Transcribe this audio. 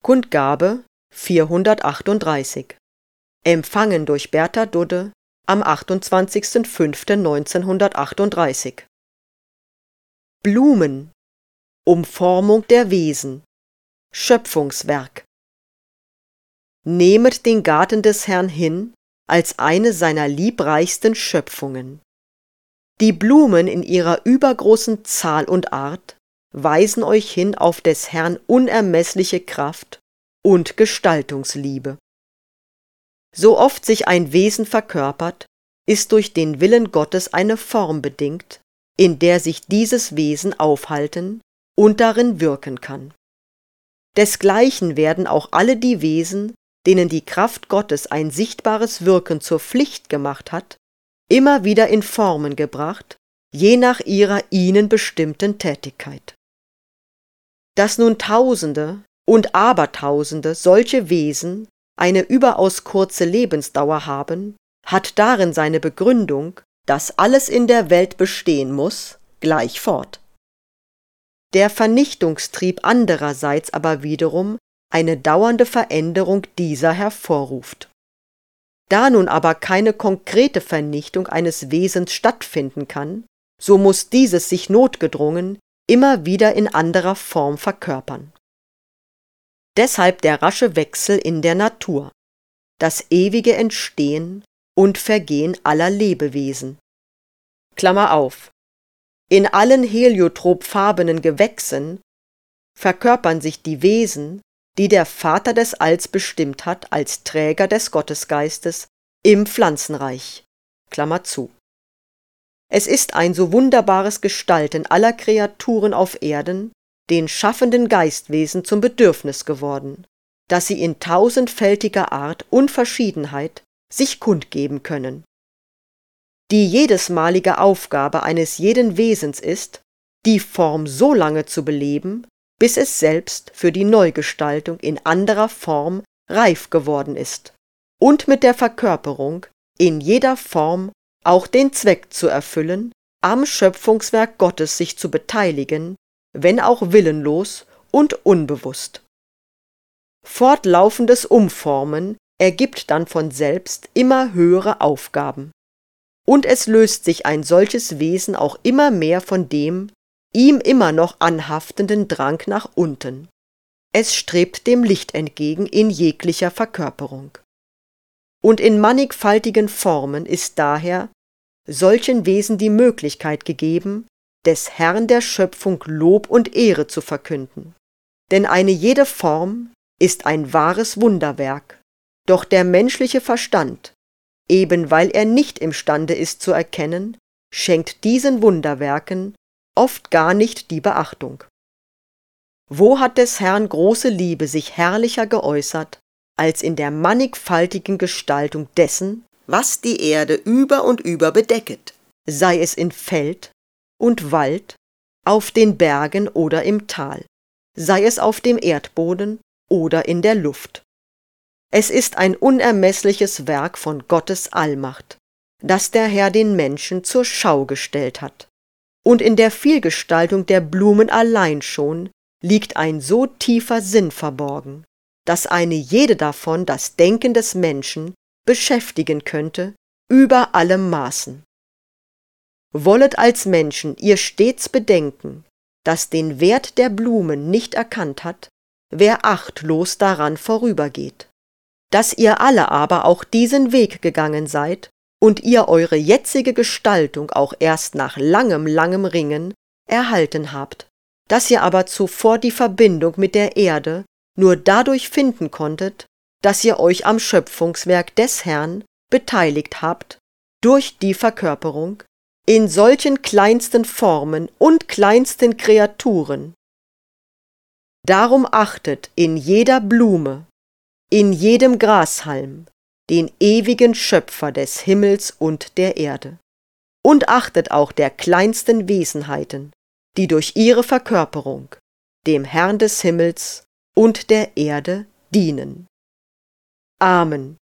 Kundgabe 438. Empfangen durch Bertha Dudde am 28.05.1938. Blumen, Umformung der Wesen, Schöpfungswerk. Nehmet den Garten des Herrn hin als eine seiner liebreichsten Schöpfungen. Die Blumen in ihrer übergroßen Zahl und Art weisen euch hin auf des Herrn unermessliche Kraft und Gestaltungsliebe. So oft sich ein Wesen verkörpert, ist durch den Willen Gottes eine Form bedingt, in der sich dieses Wesen aufhalten und darin wirken kann. Desgleichen werden auch alle die Wesen, denen die Kraft Gottes ein sichtbares Wirken zur Pflicht gemacht hat, immer wieder in Formen gebracht, je nach ihrer ihnen bestimmten Tätigkeit. Dass nun Tausende und Abertausende solche Wesen eine überaus kurze Lebensdauer haben, hat darin seine Begründung, dass alles in der Welt bestehen muss, gleich fort. Der Vernichtungstrieb andererseits aber wiederum eine dauernde Veränderung dieser hervorruft. Da nun aber keine konkrete Vernichtung eines Wesens stattfinden kann, so muss dieses sich notgedrungen immer wieder in anderer Form verkörpern. Deshalb der rasche Wechsel in der Natur, das ewige Entstehen und Vergehen aller Lebewesen. Klammer auf. In allen heliotropfarbenen Gewächsen verkörpern sich die Wesen, die der Vater des Alls bestimmt hat als Träger des Gottesgeistes im Pflanzenreich. Klammer zu. Es ist ein so wunderbares Gestalten aller Kreaturen auf Erden den schaffenden Geistwesen zum Bedürfnis geworden, dass sie in tausendfältiger Art und Verschiedenheit sich kundgeben können. Die jedesmalige Aufgabe eines jeden Wesens ist, die Form so lange zu beleben, bis es selbst für die Neugestaltung in anderer Form reif geworden ist und mit der Verkörperung in jeder Form auch den Zweck zu erfüllen, am Schöpfungswerk Gottes sich zu beteiligen, wenn auch willenlos und unbewusst. Fortlaufendes Umformen ergibt dann von selbst immer höhere Aufgaben. Und es löst sich ein solches Wesen auch immer mehr von dem ihm immer noch anhaftenden Drang nach unten. Es strebt dem Licht entgegen in jeglicher Verkörperung. Und in mannigfaltigen Formen ist daher solchen Wesen die Möglichkeit gegeben, des Herrn der Schöpfung Lob und Ehre zu verkünden. Denn eine jede Form ist ein wahres Wunderwerk, doch der menschliche Verstand, eben weil er nicht imstande ist zu erkennen, schenkt diesen Wunderwerken oft gar nicht die Beachtung. Wo hat des Herrn große Liebe sich herrlicher geäußert, als in der mannigfaltigen Gestaltung dessen, was die Erde über und über bedecket, sei es in Feld und Wald, auf den Bergen oder im Tal, sei es auf dem Erdboden oder in der Luft. Es ist ein unermessliches Werk von Gottes Allmacht, das der Herr den Menschen zur Schau gestellt hat. Und in der Vielgestaltung der Blumen allein schon liegt ein so tiefer Sinn verborgen, dass eine jede davon das Denken des Menschen beschäftigen könnte über alle Maßen. Wollet als Menschen ihr stets bedenken, dass den Wert der Blumen nicht erkannt hat, wer achtlos daran vorübergeht, dass ihr alle aber auch diesen Weg gegangen seid und ihr eure jetzige Gestaltung auch erst nach langem Ringen erhalten habt, dass ihr aber zuvor die Verbindung mit der Erde nur dadurch finden konntet, dass ihr euch am Schöpfungswerk des Herrn beteiligt habt, durch die Verkörperung, in solchen kleinsten Formen und kleinsten Kreaturen. Darum achtet in jeder Blume, in jedem Grashalm, den ewigen Schöpfer des Himmels und der Erde. Und achtet auch der kleinsten Wesenheiten, die durch ihre Verkörperung dem Herrn des Himmels und der Erde dienen. Amen.